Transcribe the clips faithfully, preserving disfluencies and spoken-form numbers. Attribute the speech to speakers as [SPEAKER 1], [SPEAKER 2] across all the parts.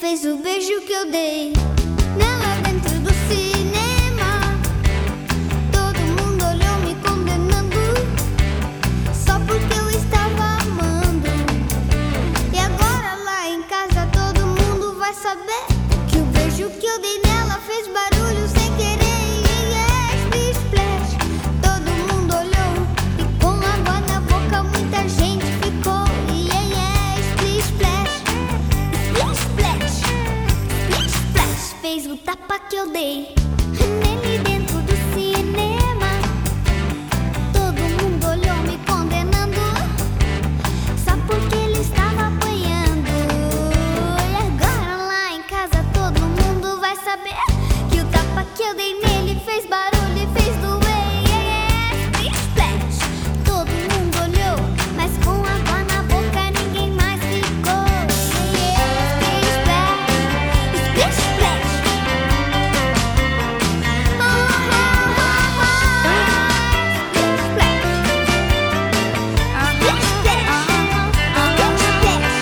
[SPEAKER 1] fez o beijo que eu dei nela dentro do cinema. Todo mundo olhou me condenando só porque eu estava amando. E agora lá em casa todo mundo vai saber que o beijo que eu dei nela fez barulho sem querer. Yeah, splish, splash. Todo mundo olhou e com água na boca muita gente ficou. Yeah, yeah, splish, splash. Splish, splash. Splish, splash. Fez o tapa que eu dei nele dentro do cinema. Todo mundo olhou me condenando só porque ele estava apanhando. E agora lá em casa todo mundo vai saber que o tapa que eu dei nele fez barulho e fez doer. Yeah, splish, splash. Todo mundo olhou, mas com água na boca ninguém mais ficou. Yeah, splish, splash. Splish, splash. Oh, oh, oh, oh. Splish, splash. Splish, splash. Splish, splash.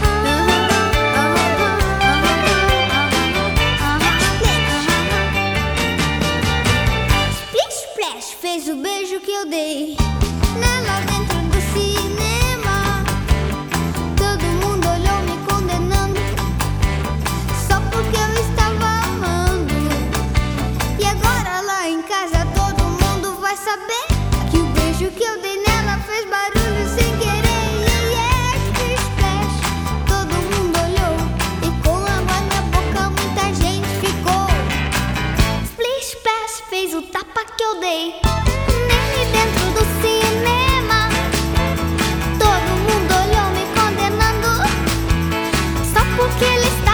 [SPEAKER 1] Splish, splash. Fez o beijo que eu dei nela dentro do cinema. Todo mundo olhou me condenando só porque eu estava amando. E agora lá em casa todo mundo vai saber que o beijo que eu dei nela fez barulho sem querer. Yeah, yeah, splish, splash. Todo mundo olhou e com água na boca muita gente ficou. Splish, splash. Fez o tapa que eu dei nele dentro do cinema. Todo mundo olhou me condenando só porque ele está